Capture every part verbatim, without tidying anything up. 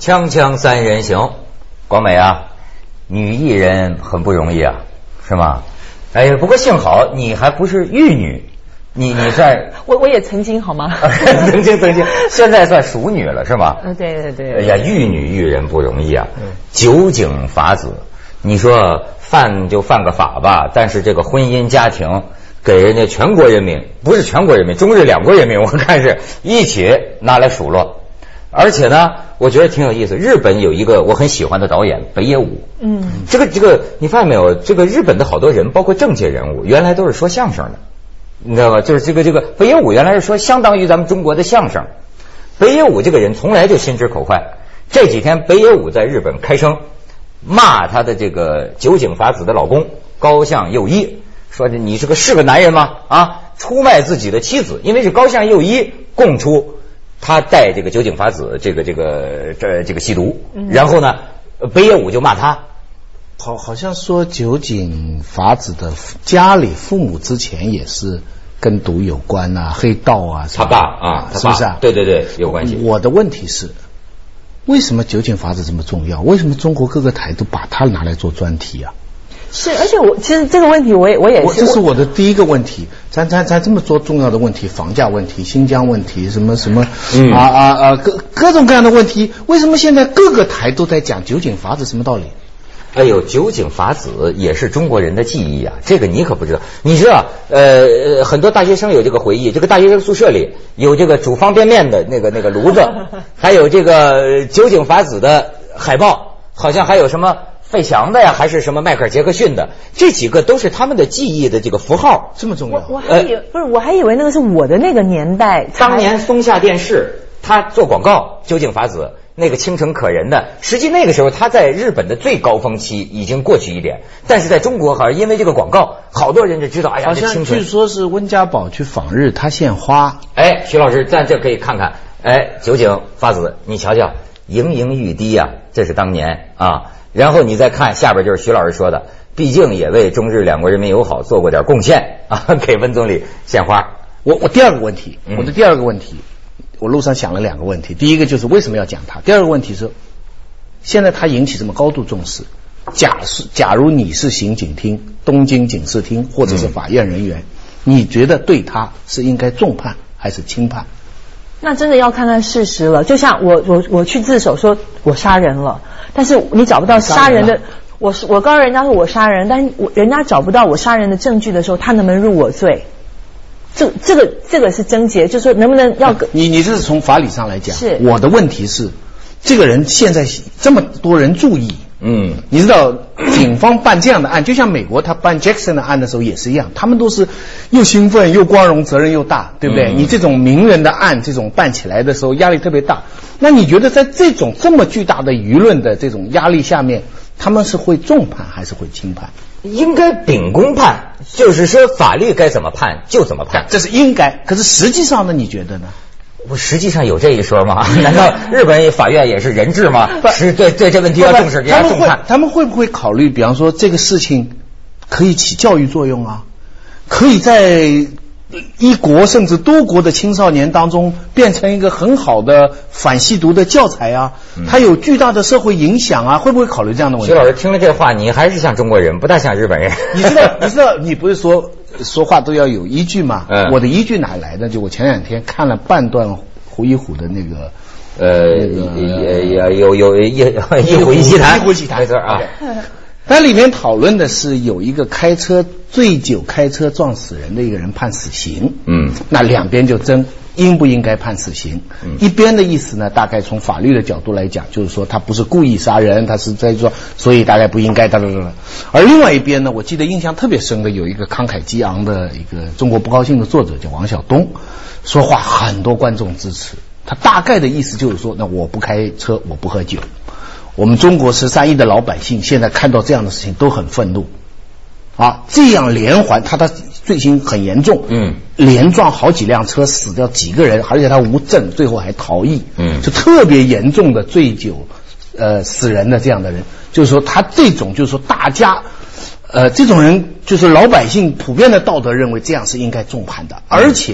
锵锵三人行，广美啊，女艺人很不容易啊，是吗？哎呀，不过幸好你还不是玉女，你你在我我也曾经好吗？ 曾经曾经，现在算熟女了是吗？ 嗯，对对对。 哎呀，玉女玉人不容易啊，酒井法子，你说犯就犯个法吧，但是这个婚姻家庭给人家全国人民，不是全国人民，中日两国人民，我看是一起拿来数落。而且呢，我觉得挺有意思。日本有一个我很喜欢的导演北野武，嗯，这个这个你发现没有？这个日本的好多人，包括政界人物，原来都是说相声的，你知道吧？就是这个这个北野武原来是说相当于咱们中国的相声。北野武这个人从来就心直口快。这几天北野武在日本开声，骂他的这个酒井法子的老公高相佑一，说你是个是个男人吗？啊，出卖自己的妻子，因为是高相佑一供出他带这个酒井法子这个这个这这个吸毒，然后呢，北野武就骂他。 好，好像说酒井法子的家里父母之前也是跟毒有关啊，黑道啊， 他爸啊， 是不是啊？ 对对对，有关系。 我的问题是，为什么酒井法子这么重要？为什么中国各个台都把它拿来做专题啊？ 是，而且我其实这个问题我也我也是， 这是我的第一个问题。咱咱咱这么多重要的问题，房价问题、新疆问题，什么什么、嗯、啊啊啊各各种各样的问题，为什么现在各个台都在讲酒井法子？什么道理？ 哎呦，酒井法子也是中国人的记忆啊，这个你可不知道。你知道，呃，很多大学生有这个回忆，这个大学生宿舍里有这个煮方便面的那个那个炉子，还有这个酒井法子的海报，好像还有什么费翔的呀，还是什么迈克尔杰克逊的，这几个都是他们的记忆的这个符号， 这么重要。 我我还以为、呃、不是，我还以为那个是我的那个年代。 当年松下电视他做广告，酒井法子那个清诚可人的，实际那个时候他在日本的最高峰期已经过去一点，但是在中国好像因为这个广告，好多人就知道，哎呀， 好像据说是温家宝去访日，他献花。哎， 徐老师，咱这可以看看，哎，酒井法子，你瞧瞧，盈盈欲滴呀、啊，这是当年啊。然后你再看下边就是徐老师说的，毕竟也为中日两国人民友好做过点贡献啊，给温总理献花。 我我第二个问题，我的第二个问题。嗯，我路上想了两个问题，第一个就是为什么要讲它，第二个问题是现在它引起这么高度重视，假是假如你是刑警厅、东京警视厅或者是法院人员、嗯、你觉得对他是应该重判还是轻判？ 那真的要看看事实了。就像我我我去自首说我杀人了，但是你找不到杀人的，我是我告诉人家说我杀人，但是我人家找不到我杀人的证据的时候，他能不能入我罪？这这个这个是症结，就是说能不能要个、 啊、你你这是从法理上来讲， 是我的问题是，这个人现在这么多人注意，嗯，你知道警方办这样的案，就像美国他办 Jackson 的案的时候也是一样，他们都是又兴奋又光荣，责任又大，对不对？嗯、你这种名人的案，这种办起来的时候压力特别大。那你觉得在这种这么巨大的舆论的这种压力下面，他们是会重判还是会轻判？ 应该秉公判，就是说法律该怎么判就怎么判， 这是应该。可是实际上呢，你觉得呢？ 我实际上有这一说吗？难道日本法院也是人治吗？是对对这问题要重视，要重判。 他们会不会考虑，比方说这个事情可以起教育作用啊，可以在一国甚至多国的青少年当中变成一个很好的反吸毒的教材啊，它有巨大的社会影响啊，会不会考虑这样的问题？ 徐老师听了这话，你还是像中国人，不大像日本人。 你知道，你知道，你不是说说话都要有依据吗？嗯，我的依据哪来的？就我前两天看了半段胡一虎的那个， 呃，那个、有有一一虎一奇谈， 一虎一奇谈， 没错啊。 它里面讨论的是有一个开车醉酒开车撞死人的一个人判死刑，嗯，那两边就争应不应该判死刑。嗯，一边的意思呢，大概从法律的角度来讲，就是说他不是故意杀人，他是在说，所以大概不应该哒哒哒。而另外一边呢，我记得印象特别深的有一个慷慨激昂的一个中国不高兴的作者叫王晓东，说话很多观众支持，他大概的意思就是说，那我不开车，我不喝酒。我们中国十三亿的老百姓现在看到这样的事情都很愤怒啊！这样连环，他的罪行很严重，嗯，连撞好几辆车，死掉几个人，而且他无证，最后还逃逸，嗯，就特别严重的醉酒呃死人的这样的人，就是说他这种就是说大家呃这种人就是老百姓普遍的道德认为这样是应该重判的，而且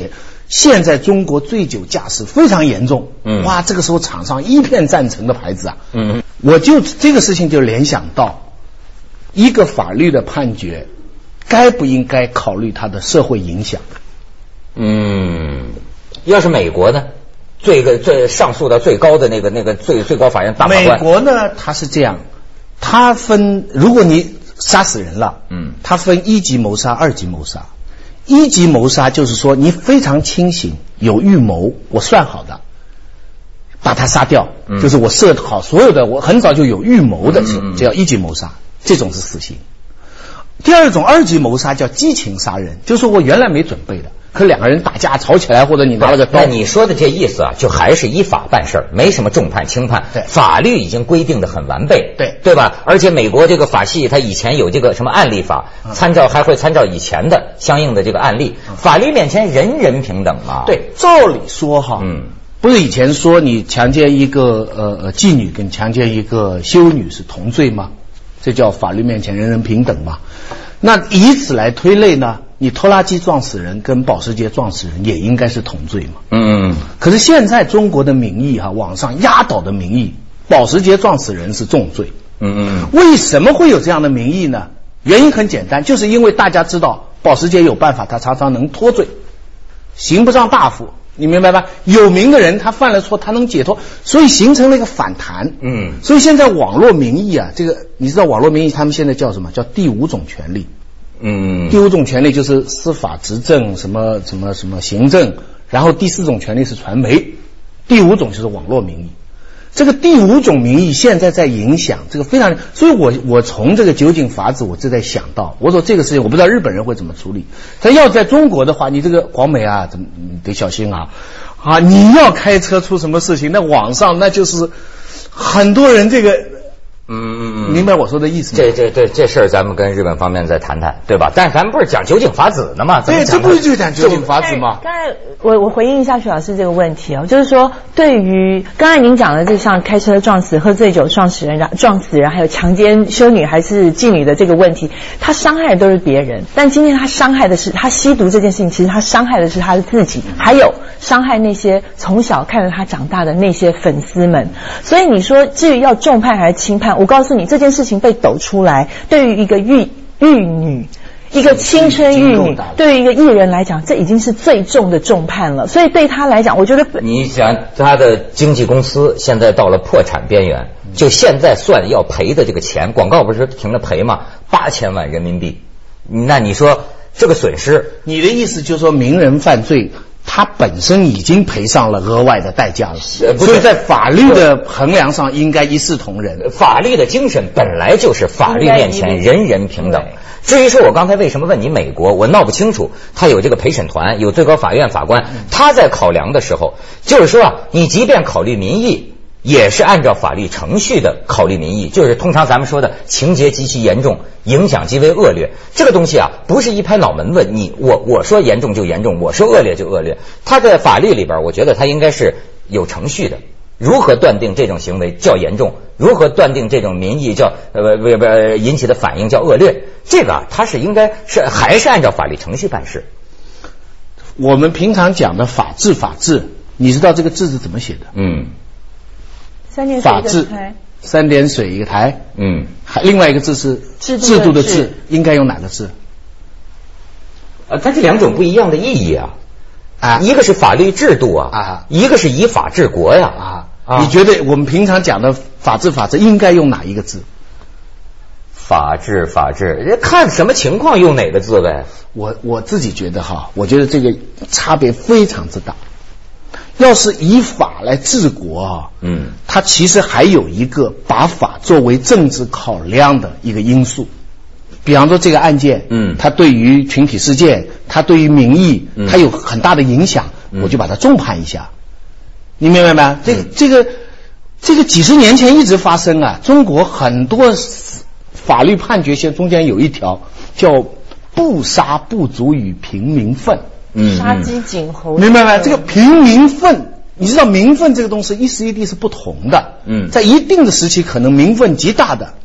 现在中国醉酒驾驶非常严重， 嗯， 哇，这个时候场上一片赞成的牌子啊， 嗯， 我就这个事情就联想到一个法律的判决该不应该考虑它的社会影响。 嗯，要是美国呢，最个最上诉到最高的那个那个最最高法院大法官， 美国呢它是这样，它分，如果你杀死人了， 嗯， 它分一级谋杀、二级谋杀。一级谋杀就是说你非常清醒，有预谋，我算好的，把他杀掉，嗯，就是我设好所有的，我很早就有预谋的，这叫一级谋杀，这种是死刑。第二种二级谋杀叫激情杀人，就是我原来没准备的，可两个人打架吵起来，或者你拿了个刀。 那你说的这意思啊，就还是依法办事儿，没什么重判轻判。 对， 法律已经规定的很完备， 对对吧？而且美国这个法系，它以前有这个什么案例法，嗯，参照还会参照以前的相应的这个案例。嗯，法律面前人人平等啊。 对，照理说哈， 嗯， 不是以前说你强奸一个呃妓女跟强奸一个修女是同罪吗？这叫法律面前人人平等嘛。那以此来推类呢，你拖拉机撞死人跟保时捷撞死人也应该是同罪嘛。嗯，可是现在中国的民意哈，网上压倒的民意，保时捷撞死人是重罪。嗯嗯，为什么会有这样的民意呢？原因很简单，就是因为大家知道保时捷有办法，他常常能脱罪，刑不上大夫。你明白吧？有名的人他犯了错，他能解脱，所以形成了一个反弹。嗯，所以现在网络民意啊，这个你知道网络民意他们现在叫什么？叫第五种权利。嗯，第五种权利就是司法、执政、什么什么什么行政，然后第四种权利是传媒，第五种就是网络民意。这个第五种民意现在在影响这个非常，所以我我从这个酒井法子我就在想到，我说这个事情我不知道日本人会怎么处理，但要在中国的话，你这个广美啊，怎么得小心啊啊！你要开车出什么事情，那网上那就是很多人这个。嗯嗯嗯，明白我说的意思吗？ 这这这这事儿，咱们跟日本方面再谈谈，对吧？但是咱们不是讲酒井法子呢吗？ 对，这不是就讲酒井法子吗？ 刚才我我回应一下徐老师这个问题哦，就是说，对于刚才您讲的，就像开车撞死、喝醉酒撞死人、撞死人，还有强奸修女还是妓女的这个问题，他伤害的都是别人，但今天他伤害的是他吸毒这件事情，其实他伤害的是他的自己，还有伤害那些从小看着他长大的那些粉丝们。所以你说，至于要重判还是轻判？我告诉你，这件事情被抖出来，对于一个玉玉女，一个青春玉女，对于一个艺人来讲，这已经是最重的重判了。所以对他来讲，我觉得你想，他的经纪公司现在到了破产边缘，就现在算要赔的这个钱，广告不是停了赔吗？八千万人民币。那你说这个损失， 你的意思就是说，名人犯罪，他本身已经赔上了额外的代价了，所以在法律的衡量上应该一视同仁。 法律的精神本来就是法律面前人人平等。至于说我刚才为什么问你美国，我闹不清楚，他有这个陪审团，有最高法院法官，他在考量的时候，就是说啊，你即便考虑民意，也是按照法律程序的考虑民意，就是通常咱们说的情节极其严重，影响极为恶劣。这个东西啊，不是一拍脑门子，你我我说严重就严重，我说恶劣就恶劣。它在法律里边，我觉得它应该是有程序的。如何断定这种行为叫严重？如何断定这种民意叫呃不不引起的反应叫恶劣？这个啊，它是应该是还是按照法律程序办事。 我们平常讲的法治，法治，你知道这个治是怎么写的？ 嗯。 三点水一个法治，三点水一个台， 嗯， 还另外一个字是制度的制，应该用哪个字？ 呃，它这两种不一样的意义啊，啊，一个是法律制度啊，啊，一个是以法治国呀， 啊，啊你觉得我们平常讲的法治，法治应该用哪一个字？ 法治，法治，看什么情况用哪个字呗。 我我自己觉得哈，我觉得这个差别非常之大。要是以法来治国啊，嗯，它其实还有一个把法作为政治考量的一个因素。比方说这个案件，嗯，它对于群体事件，它对于民意，嗯，它有很大的影响，嗯，我就把它重判一下。你明白吗？这个、嗯、这个这个几十年前一直发生啊，中国很多法律判决线中间有一条叫不杀不足以平民愤。 嗯，杀鸡儆猴， 明白吗？这个平民愤，你知道民愤这个东西一时一地是不同的。嗯，在一定的时期，可能民愤极大的，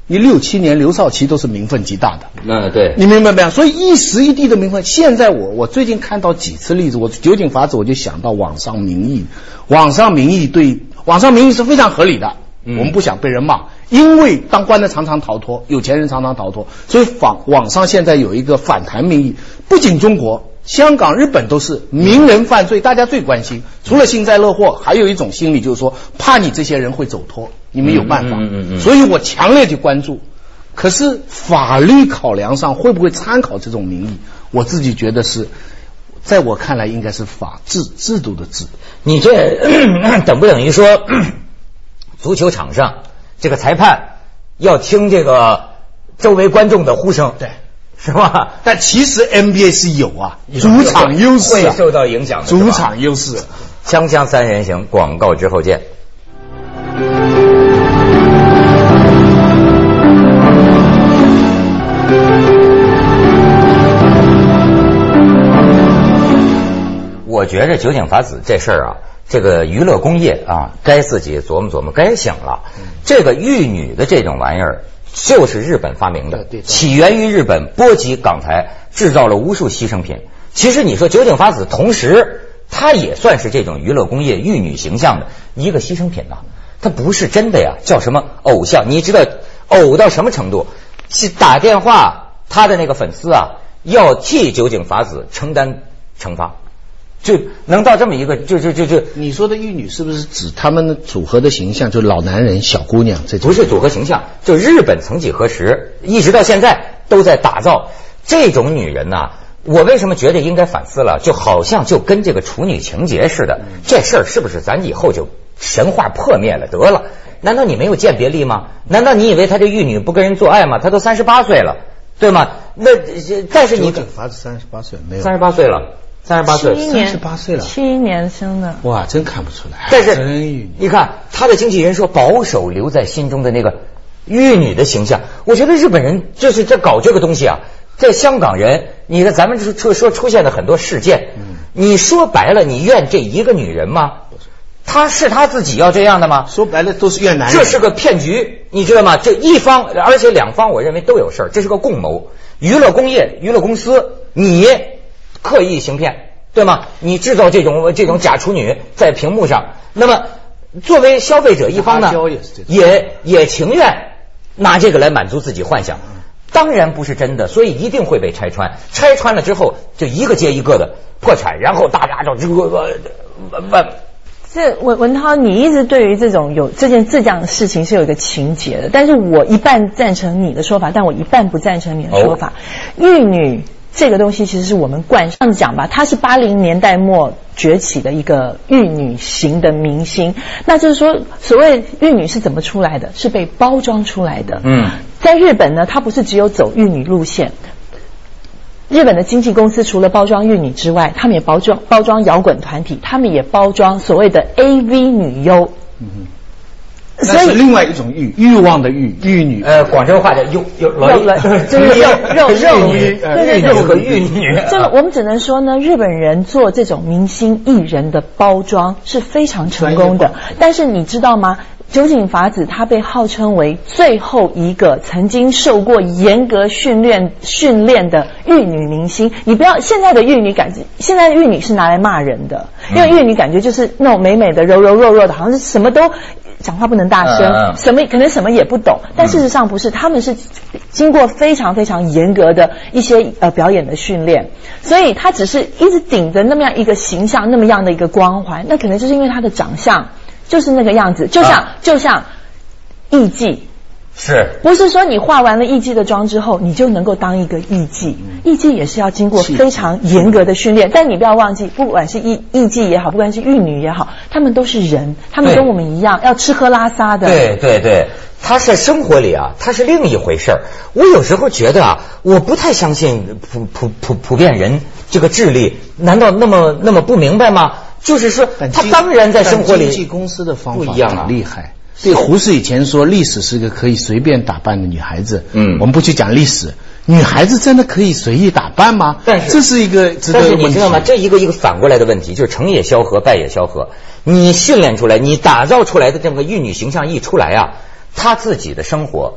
你六七年刘少奇都是名分极大的。 嗯，对， 你明白没有？所以一时一地的名分，现在我我最近看到几次例子，我酒井法子我就想到网上民意，网上民意对网上民意是非常合理的。我们不想被人骂，因为当官的常常逃脱，有钱人常常逃脱，所以网网上现在有一个反弹民意，不仅中国、香港、日本都是名人犯罪，大家最关心。除了幸灾乐祸，还有一种心理就是说，怕你这些人会走脱，你们有办法。嗯嗯嗯。所以我强烈去关注。可是法律考量上会不会参考这种民意？我自己觉得是，在我看来应该是法治制度的治。 你这等不等于说？足球场上，这个裁判要听这个周围观众的呼声， 对， 是吧？ 但其实 N B A 是有啊，主场优势、啊、 会受到影响的， 主场优势。 锵锵三人行，广告之后见。我觉着酒井法子这事儿啊。这个娱乐工业啊，该自己琢磨琢磨，该想了。这个玉女的这种玩意儿，就是日本发明的，起源于日本，波及港台，制造了无数牺牲品。其实你说酒井法子，同时它也算是这种娱乐工业玉女形象的一个牺牲品呐、啊。它不是真的呀，叫什么偶像？你知道偶到什么程度？是打电话，他的那个粉丝啊，要替酒井法子承担惩罚。就能到这么一个，就就就就你说的玉女是不是指他们的组合的形象，就老男人、小姑娘这种？ 不是组合形象，就日本曾几何时，一直到现在都在打造这种女人呐、啊。我为什么觉得应该反思了？就好像就跟这个处女情节似的，嗯、这事儿是不是咱以后就神话破灭了得了？难道你没有鉴别力吗？难道你以为她这玉女不跟人做爱吗？她都三十八岁了，对吗？那但是你酒井法子三十八岁没有？ 三十八岁了。三十八岁， 三十八岁了， 七一年生的， 哇，真看不出来。 但是你看他的经纪人说，保守留在心中的那个玉女的形象，我觉得日本人就是在搞这个东西啊。在香港人，你看咱们说说出现了很多事件，嗯、你说白了，你怨这一个女人吗？她是她自己要这样的吗？ 说白了都是怨男人， 这是个骗局，你知道吗？这一方，而且两方，我认为都有事儿，这是个共谋。娱乐工业、娱乐公司，你。刻意行骗，对吗？你制造这种这种假处女在屏幕上，那么作为消费者一方呢，也也情愿拿这个来满足自己幻想。当然不是真的，所以一定会被拆穿。拆穿了之后，就一个接一个的破产，然后大家就这个问。 这文文涛，你一直对于这种有这件这样的事情是有一个情节的，但是我一半赞成你的说法，但我一半不赞成你的说法。哦、玉女。这个东西其实是我们惯上讲吧，它是八零年代末崛起的一个玉女型的明星。那就是说，所谓玉女是怎么出来的？是被包装出来的。嗯，在日本呢，它不是只有走玉女路线。日本的经纪公司除了包装玉女之外，他们也包装包装摇滚团体，他们也包装所谓的 A V 女优。嗯哼。 那是另外一种欲，欲望的欲，玉女。 呃，广州话的肉肉肉， 就是肉肉肉女， 对对对，和玉女。 这个我们只能说呢，日本人做这种明星艺人的包装是非常成功的。但是你知道吗？酒井法子她被号称为最后一个曾经受过严格训练训练的玉女明星。你不要现在的玉女感觉，现在的玉女是拿来骂人的，因为玉女感觉就是那种美美的、柔柔弱弱的，好像是什么都。讲话不能大声，嗯、什么可能什么也不懂，但事实上不是，他们是经过非常非常严格的一些呃表演的训练，所以他只是一直顶着那么样一个形象，那么样的一个光环，那可能就是因为他的长相就是那个样子，就像、啊、就像艺妓。 是不是说你化完了艺妓的妆之后你就能够当一个艺妓？艺妓也是要经过非常严格的训练，但你不要忘记，不管是艺艺妓也好，不管是玉女也好，他们都是人，他们跟我们一样要吃喝拉撒的。 对对对，他在生活里啊，他是另一回事儿。我有时候觉得啊，我不太相信普普普普遍人这个智力，难道那么那么不明白吗？就是说，他当然在生活里， 经纪公司的方法不一样啊， 很厉害。对，胡适以前说历史是个可以随便打扮的女孩子。嗯，我们不去讲历史，女孩子真的可以随意打扮吗？ 但是这是一个值得但是你知道吗？这一个一个反过来的问题，就是成也萧何，败也萧何。你训练出来，你打造出来的这么个玉女形象一出来啊，她自己的生活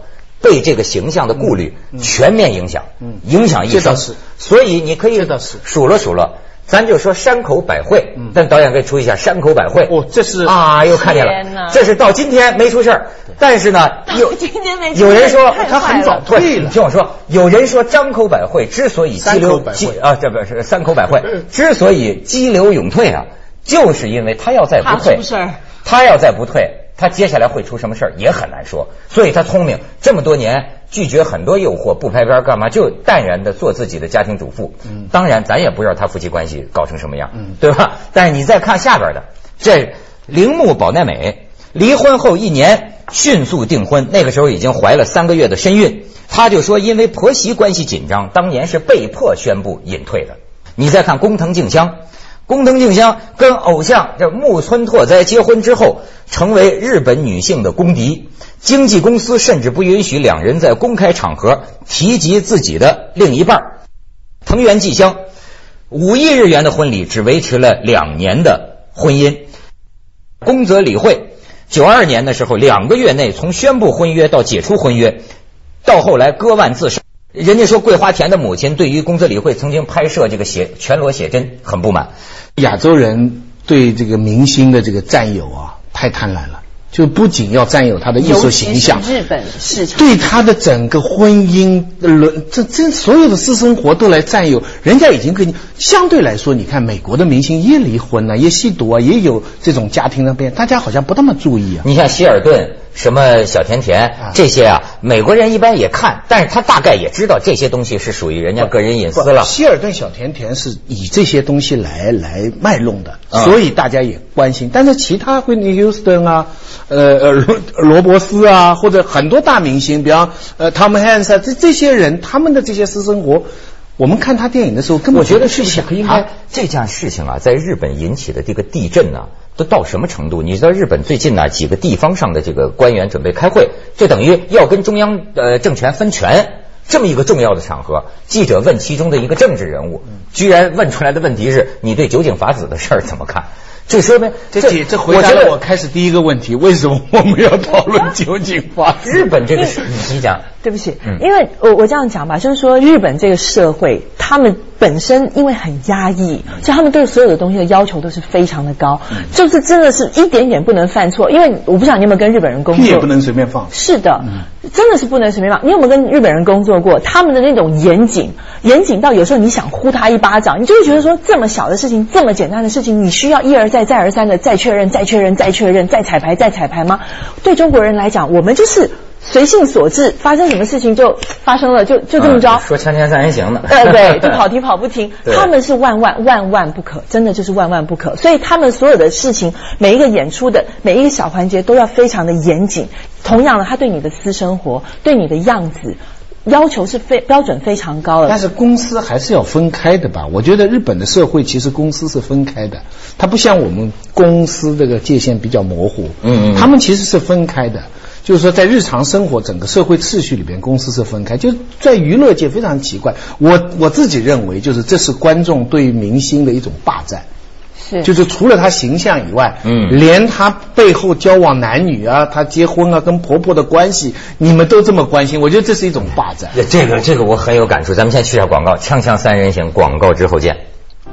被这个形象的顾虑全面影响，嗯，影响一生。 这倒是， 所以你可以数了数了。咱就说山口百惠，嗯，但导演可以出一下山口百惠。 哦，这是啊，又看见了，这是到今天没出事儿，但是呢，有今天没有人说他很早退了。 你听我说，有人说张口百惠之所以激流啊，这不是山口百惠之所以激流勇退啊，就是因为他要再不退，他要再不退。他接下来会出什么事儿也很难说，所以他聪明，这么多年拒绝很多诱惑，不拍片干嘛，就淡然的做自己的家庭主妇。嗯，当然咱也不知道他夫妻关系搞成什么样，嗯，对吧？但是你再看下边的，这铃木保奈美离婚后一年迅速订婚，那个时候已经怀了三个月的身孕，他就说因为婆媳关系紧张，当年是被迫宣布隐退的。你再看工藤静香。工藤静香跟偶像这木村拓哉结婚之后，成为日本女性的公敌，经纪公司甚至不允许两人在公开场合提及自己的另一半。藤原纪香五亿日元的婚礼只维持了两年的婚姻。宫泽理惠九二年的时候，两个月内从宣布婚约到解除婚约，到后来割腕自杀。人家说桂花田的母亲对于宫泽理惠曾经拍摄这个写全裸写真很不满。 亚洲人对这个明星的这个占有啊，太贪婪了。就不仅要占有他的艺术形象， 日本市场对他的整个婚姻伦这这所有的私生活都来占有，人家已经跟你相对来说，你看美国的明星也离婚了，也吸毒啊，也有这种家庭那边，大家好像不那么注意啊。 你像希尔顿什么小甜甜、啊、这些啊，美国人一般也看，但是他大概也知道这些东西是属于人家个人隐私了。 希尔顿小甜甜是以这些东西来来卖弄的、嗯，所以大家也关心。但是其他惠妮休斯顿啊，呃呃罗罗伯斯啊，或者很多大明星，比方呃汤姆汉斯啊，这这些人他们的这些私生活。我们看他电影的时候，根本我觉得是不是应该这件事情啊，在日本引起的这个地震呢、啊，都到什么程度？你知道日本最近呢、啊、几个地方上的这个官员准备开会，就等于要跟中央呃政权分权，这么一个重要的场合，记者问其中的一个政治人物，居然问出来的问题是：你对酒井法子的事儿怎么看？这说明这这这回答了我开始第一个问题：为什么我们要讨论酒井法子？ 日本这个是你讲。 对不起，嗯、因为我我这样讲吧，就是说日本这个社会，他们本身因为很压抑，所以他们对所有的东西的要求都是非常的高，嗯、就是真的是一点点不能犯错。因为我不知道你有没有跟日本人工作， 屁也不能随便放。 是的、嗯，真的是不能随便放。你有没有跟日本人工作过？他们的那种严谨，严谨到有时候你想呼他一巴掌，你就会觉得说这么小的事情，这么简单的事情，你需要一而再、再而三的再确认、再确认、再确认、再彩排、再彩排吗？对中国人来讲，我们就是随性所致，发生什么事情就发生了，就就这么着。 嗯、说锵锵三人行的， 对对，就跑题跑不停。他们是万万万万不可，真的就是万万不可。所以他们所有的事情，每一个演出的每一个小环节都要非常的严谨。同样的，他对你的私生活、对你的样子要求是非标准非常高的。 但是公司还是要分开的吧？我觉得日本的社会其实公司是分开的，它不像我们公司这个界限比较模糊。嗯嗯，他们其实是分开的。就是说，在日常生活整个社会秩序里边，公司是分开。就是在娱乐界非常奇怪，我我自己认为，就是这是观众对明星的一种霸占。是，就是除了他形象以外，嗯，连他背后交往男女啊，他结婚啊，跟婆婆的关系，你们都这么关心，我觉得这是一种霸占。 这个这个我很有感触。咱们先去下广告，锵锵三人行，广告之后见。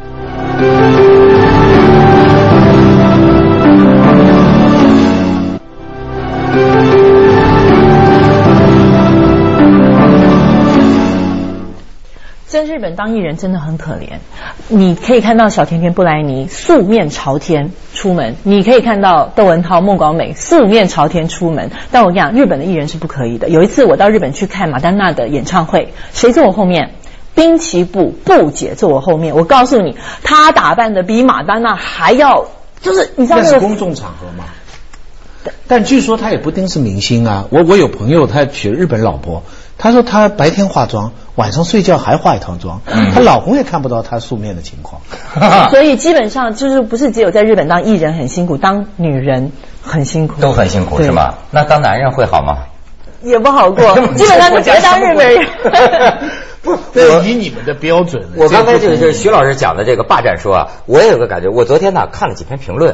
在日本当艺人真的很可怜，你可以看到小甜甜布莱尼素面朝天出门，你可以看到窦文涛、孟广美素面朝天出门，但我跟你讲，日本的艺人是不可以的。有一次我到日本去看马丹娜的演唱会，谁坐我后面？滨崎步布姐坐我后面，我告诉你，她打扮的比马丹娜还要，就是你知道那个那是公众场合吗？但据说他也不一定是明星啊。我我有朋友他娶日本老婆，他说他白天化妆，晚上睡觉还化一套妆，嗯、他老公也看不到他素面的情况。 所以基本上就是不是只有在日本当艺人很辛苦，当女人很辛苦， 都很辛苦是吗？那当男人会好吗？ 也不好过，基本上就别当日本人。 不，这以你们的标准。 我刚才就是徐老师讲的这个霸占说啊，我也有个感觉。我昨天呢看了几篇评论，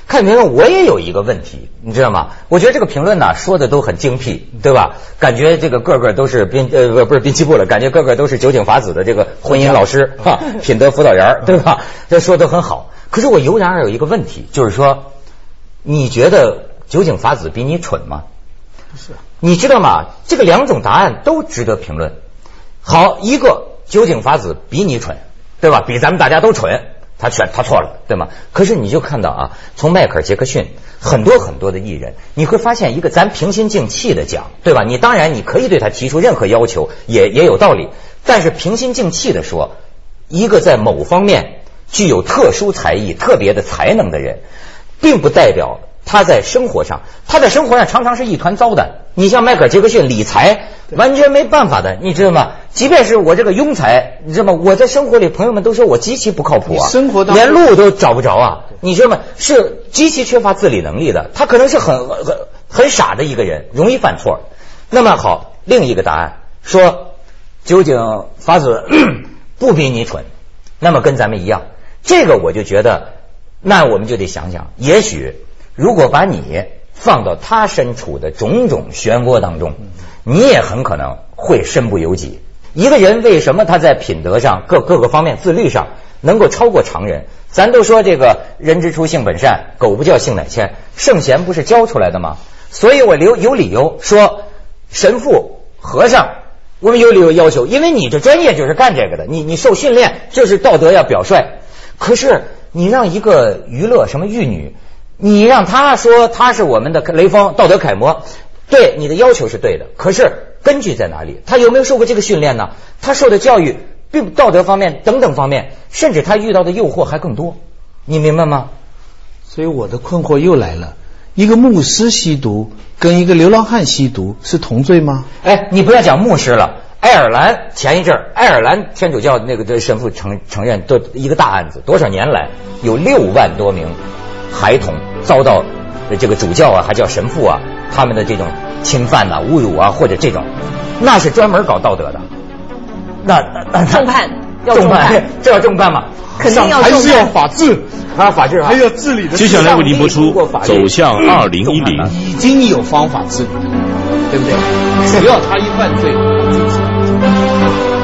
看评论我也有一个问题，你知道吗？我觉得这个评论呢说的都很精辟，对吧？感觉这个个个都是滨呃不是滨崎步了，感觉个个都是酒井法子的这个婚姻老师哈，品德辅导员，对吧？这说的很好。可是我油然而有一个问题，就是说，你觉得酒井法子比你蠢吗？ 是。 你知道吗？这个两种答案都值得评论。好，一个酒井法子比你蠢，对吧？比咱们大家都蠢。他选他错了，对吗？可是你就看到啊，从迈克尔·杰克逊很多很多的艺人，你会发现一个咱平心静气的讲，对吧？你当然你可以对他提出任何要求，也也有道理。但是平心静气的说，一个在某方面具有特殊才艺、特别的才能的人，并不代表他在生活上，他在生活上常常是一团糟的。你像迈克尔·杰克逊理财完全没办法的，你知道吗？即便是我这个庸才，你知道吗？我在生活里，朋友们都说我极其不靠谱啊， 生活当连路都找不着啊，你知道吗？是极其缺乏自理能力的，他可能是很很很傻的一个人，容易犯错。那么好，另一个答案说酒井法子不比你蠢，那么跟咱们一样，这个我就觉得，那我们就得想想，也许如果把你放到他身处的种种漩涡当中，你也很可能会身不由己。一个人为什么他在品德上各各个方面自律上能够超过常人？咱都说这个人之初性本善，狗不叫性乃迁，圣贤不是教出来的吗？所以我留有理由说神父和尚，我们有理由要求，因为你这专业就是干这个的，你你受训练就是道德要表率。可是你让一个娱乐什么玉女，你让他说他是我们的雷锋道德楷模，对，你的要求是对的，可是根据在哪里？他有没有受过这个训练呢？他受的教育并道德方面等等方面，甚至他遇到的诱惑还更多，你明白吗？ 所以我的困惑又来了，一个牧师吸毒跟一个流浪汉吸毒是同罪吗？ 哎，你不要讲牧师了，爱尔兰前一阵儿，爱尔兰天主教那个的神父承承认，都一个大案子，多少年来有六万多名孩童遭到这个主教啊，还叫神父啊，他们的这种侵犯啊、侮辱啊，或者这种，那是专门搞道德的。那那重判，要重判，这要重判吗？ 肯定要重判， 还是要法治， 还要法治啊， 还要治理的。 接下来为您播出《走向二零一零》， 已经有方法治理，对不对？只要他一犯罪，就是